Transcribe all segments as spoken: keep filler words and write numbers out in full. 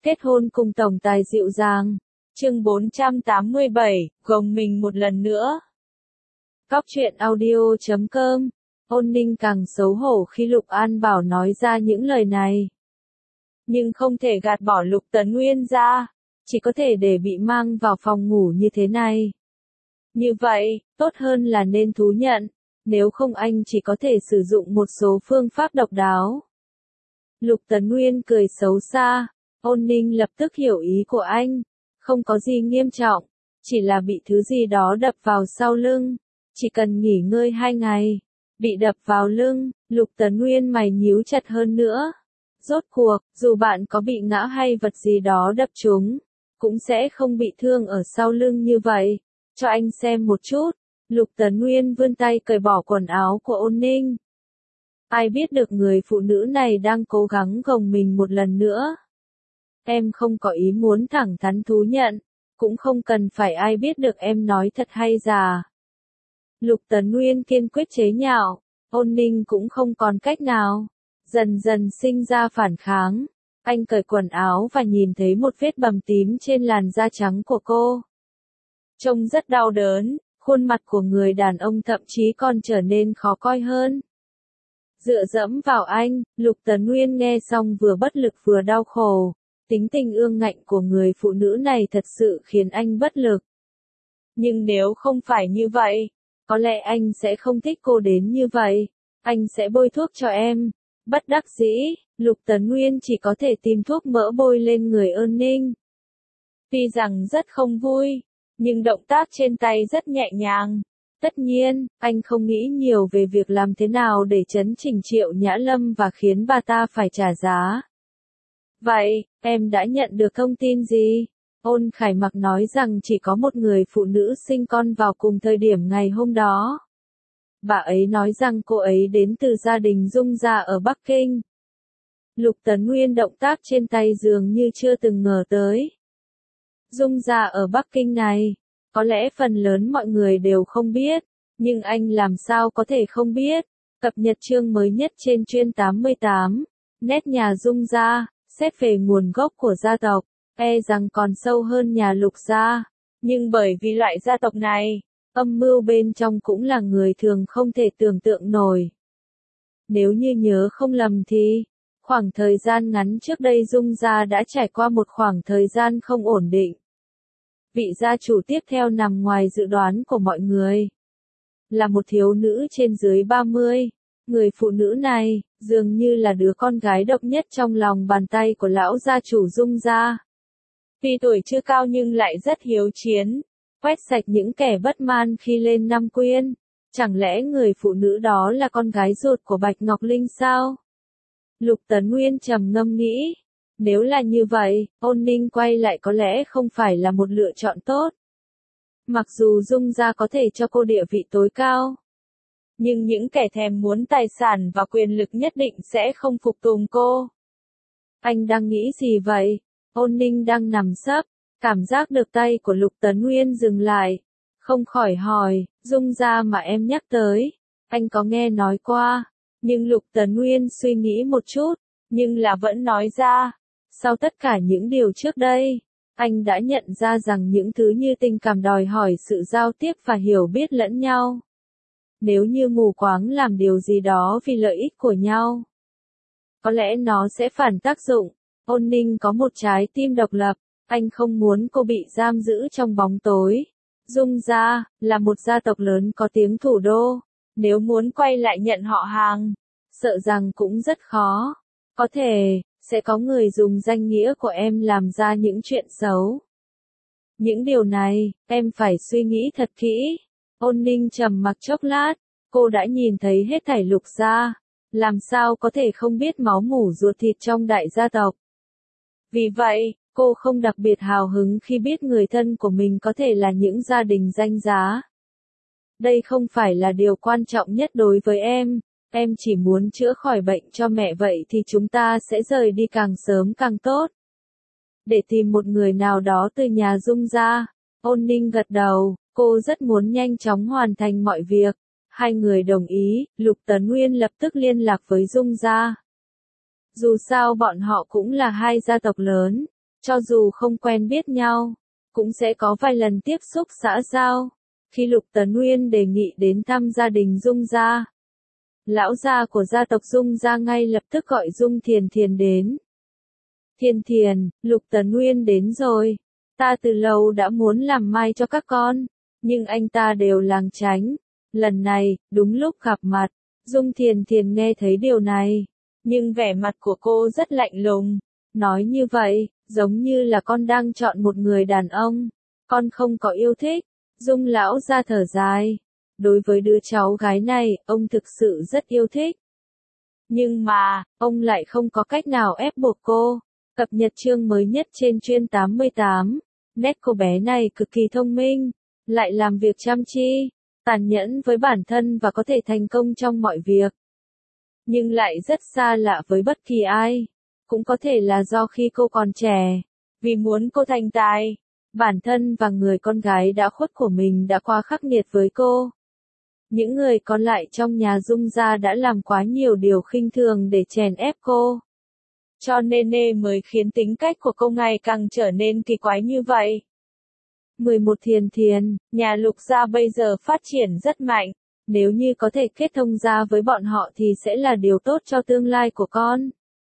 Kết hôn cùng tổng tài dịu dàng. Chương bốn trăm tám mươi bảy, gồng mình một lần nữa. Cóc truyện audio chấm com. Ôn Ninh càng xấu hổ khi Lục An Bảo nói ra những lời này. Nhưng không thể gạt bỏ Lục Tấn Nguyên ra, chỉ có thể để bị mang vào phòng ngủ như thế này. Như vậy, tốt hơn là nên thú nhận, nếu không anh chỉ có thể sử dụng một số phương pháp độc đáo. Lục Tấn Nguyên cười xấu xa, Ôn Ninh lập tức hiểu ý của anh, không có gì nghiêm trọng, chỉ là bị thứ gì đó đập vào sau lưng, chỉ cần nghỉ ngơi hai ngày. Bị đập vào lưng, Lục Tấn Nguyên mày nhíu chặt hơn nữa. Rốt cuộc, dù bạn có bị ngã hay vật gì đó đập trúng, cũng sẽ không bị thương ở sau lưng như vậy. Cho anh xem một chút. Lục Tấn Nguyên vươn tay cởi bỏ quần áo của Ôn Ninh. Ai biết được người phụ nữ này đang cố gắng gồng mình một lần nữa. Em không có ý muốn thẳng thắn thú nhận, cũng không cần phải ai biết được em nói thật hay giả. Lục Tấn Nguyên kiên quyết chế nhạo, Ôn Ninh cũng không còn cách nào, dần dần sinh ra phản kháng. Anh cởi quần áo và nhìn thấy một vết bầm tím trên làn da trắng của cô. Trông rất đau đớn, khuôn mặt của người đàn ông thậm chí còn trở nên khó coi hơn. Dựa dẫm vào anh, Lục Tấn Nguyên nghe xong vừa bất lực vừa đau khổ. Tính tình ương ngạnh của người phụ nữ này thật sự khiến anh bất lực. Nhưng nếu không phải như vậy, có lẽ anh sẽ không thích cô đến như vậy. Anh sẽ bôi thuốc cho em. Bất đắc dĩ, Lục Tấn Nguyên chỉ có thể tìm thuốc mỡ bôi lên người Ôn Ninh. Tuy rằng rất không vui, nhưng động tác trên tay rất nhẹ nhàng. Tất nhiên, anh không nghĩ nhiều về việc làm thế nào để trấn chỉnh Triệu Nhã Lâm và khiến bà ta phải trả giá. Vậy, em đã nhận được thông tin gì? Ôn Khải Mặc nói rằng chỉ có một người phụ nữ sinh con vào cùng thời điểm ngày hôm đó. Bà ấy nói rằng cô ấy đến từ gia đình Dung gia ở Bắc Kinh. Lục Tấn Nguyên động tác trên tay dường như chưa từng ngờ tới. Dung gia ở Bắc Kinh này, có lẽ phần lớn mọi người đều không biết, nhưng anh làm sao có thể không biết. Cập nhật chương mới nhất trên chuyên tám mươi tám, nét nhà Dung gia, xét về nguồn gốc của gia tộc, e rằng còn sâu hơn nhà Lục gia, nhưng bởi vì loại gia tộc này, âm mưu bên trong cũng là người thường không thể tưởng tượng nổi. Nếu như nhớ không lầm thì, khoảng thời gian ngắn trước đây Dung gia đã trải qua một khoảng thời gian không ổn định. Vị gia chủ tiếp theo nằm ngoài dự đoán của mọi người. Là một thiếu nữ trên dưới ba mươi, người phụ nữ này, dường như là đứa con gái độc nhất trong lòng bàn tay của lão gia chủ Dung gia. Tuy tuổi chưa cao nhưng lại rất hiếu chiến, quét sạch những kẻ bất man khi lên năm quyên. Chẳng lẽ người phụ nữ đó là con gái ruột của Bạch Ngọc Linh sao? Lục Tấn Nguyên trầm ngâm nghĩ. Nếu là như vậy, Ôn Ninh quay lại có lẽ không phải là một lựa chọn tốt. Mặc dù Dung gia có thể cho cô địa vị tối cao, nhưng những kẻ thèm muốn tài sản và quyền lực nhất định sẽ không phục tùng cô. Anh đang nghĩ gì vậy? Ôn Ninh đang nằm sấp, cảm giác được tay của Lục Tấn Nguyên dừng lại. Không khỏi hỏi, Dung gia mà em nhắc tới, anh có nghe nói qua. Nhưng Lục Tấn Nguyên suy nghĩ một chút, nhưng là vẫn nói ra. Sau tất cả những điều trước đây, anh đã nhận ra rằng những thứ như tình cảm đòi hỏi sự giao tiếp và hiểu biết lẫn nhau. Nếu như mù quáng làm điều gì đó vì lợi ích của nhau, có lẽ nó sẽ phản tác dụng. Ôn Ninh có một trái tim độc lập, anh không muốn cô bị giam giữ trong bóng tối. Dung gia là một gia tộc lớn có tiếng thủ đô, nếu muốn quay lại nhận họ hàng, sợ rằng cũng rất khó. Có thể, sẽ có người dùng danh nghĩa của em làm ra những chuyện xấu. Những điều này, em phải suy nghĩ thật kỹ. Ôn Ninh trầm mặc chốc lát, cô đã nhìn thấy hết thảy Lục gia, làm sao có thể không biết máu mủ ruột thịt trong đại gia tộc. Vì vậy, cô không đặc biệt hào hứng khi biết người thân của mình có thể là những gia đình danh giá. Đây không phải là điều quan trọng nhất đối với em. Em chỉ muốn chữa khỏi bệnh cho mẹ, vậy thì chúng ta sẽ rời đi càng sớm càng tốt. Để tìm một người nào đó từ nhà Dung gia. Ôn Ninh gật đầu, cô rất muốn nhanh chóng hoàn thành mọi việc. Hai người đồng ý, Lục Tấn Nguyên lập tức liên lạc với Dung gia. Dù sao bọn họ cũng là hai gia tộc lớn, Cho dù không quen biết nhau, cũng sẽ có vài lần tiếp xúc xã giao. Khi Lục Tấn Uyên đề nghị đến thăm gia đình Dung gia, lão gia của gia tộc Dung gia ngay lập tức gọi Dung Thiền Thiền đến. Thiền Thiền, Lục Tấn Uyên đến rồi. Ta từ lâu đã muốn làm mai cho các con, nhưng anh ta đều lảng tránh. Lần này, đúng lúc gặp mặt, Dung Thiền Thiền nghe thấy điều này, nhưng vẻ mặt của cô rất lạnh lùng. Nói như vậy, giống như là con đang chọn một người đàn ông, con không có yêu thích. Dung lão gia thở dài. Đối với đứa cháu gái này, ông thực sự rất yêu thích. Nhưng mà, ông lại không có cách nào ép buộc cô. Cập nhật chương mới nhất trên chuyên tám mươi tám. Nét cô bé này cực kỳ thông minh, lại làm việc chăm chi, tàn nhẫn với bản thân và có thể thành công trong mọi việc. Nhưng lại rất xa lạ với bất kỳ ai. Cũng có thể là do khi cô còn trẻ, vì muốn cô thành tài, bản thân và người con gái đã khuất của mình đã quá khắc nghiệt với cô. Những người còn lại trong nhà Dung gia đã làm quá nhiều điều khinh thường để chèn ép cô. Cho nên nê mới khiến tính cách của cô ngày càng trở nên kỳ quái như vậy. mười một Thiền Thiền, nhà Lục gia bây giờ phát triển rất mạnh. Nếu như có thể kết thông gia với bọn họ thì sẽ là điều tốt cho tương lai của con.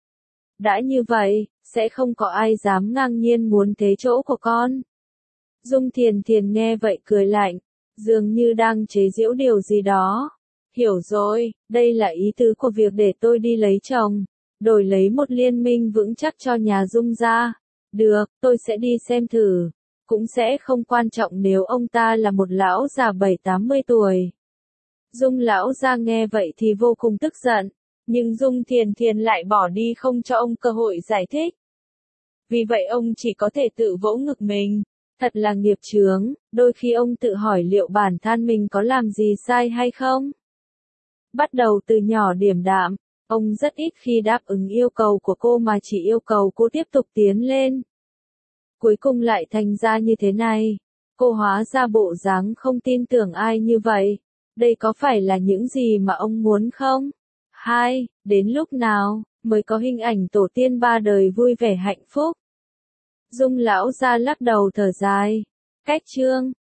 Đã như vậy, sẽ không có ai dám ngang nhiên muốn thế chỗ của con. Dung Thiền Thiền nghe vậy cười lạnh, dường như đang chế giễu điều gì đó. Hiểu rồi, đây là ý tứ của việc để tôi đi lấy chồng, đổi lấy một liên minh vững chắc cho nhà Dung gia. Được, tôi sẽ đi xem thử. Cũng sẽ không quan trọng nếu ông ta là một lão già bảy tám mươi tuổi. Dung lão gia nghe vậy thì vô cùng tức giận, nhưng Dung Thiền Thiền lại bỏ đi không cho ông cơ hội giải thích. Vì vậy ông chỉ có thể tự vỗ ngực mình. Thật là nghiệp chướng, đôi khi ông tự hỏi liệu bản thân mình có làm gì sai hay không. Bắt đầu từ nhỏ điềm đạm, ông rất ít khi đáp ứng yêu cầu của cô mà chỉ yêu cầu cô tiếp tục tiến lên. Cuối cùng lại thành ra như thế này. Cô hóa ra bộ dáng không tin tưởng ai như vậy. Đây có phải là những gì mà ông muốn không? Hai, đến lúc nào mới có hình ảnh tổ tiên ba đời vui vẻ hạnh phúc? Dung lão gia lắc đầu thở dài. Cách chương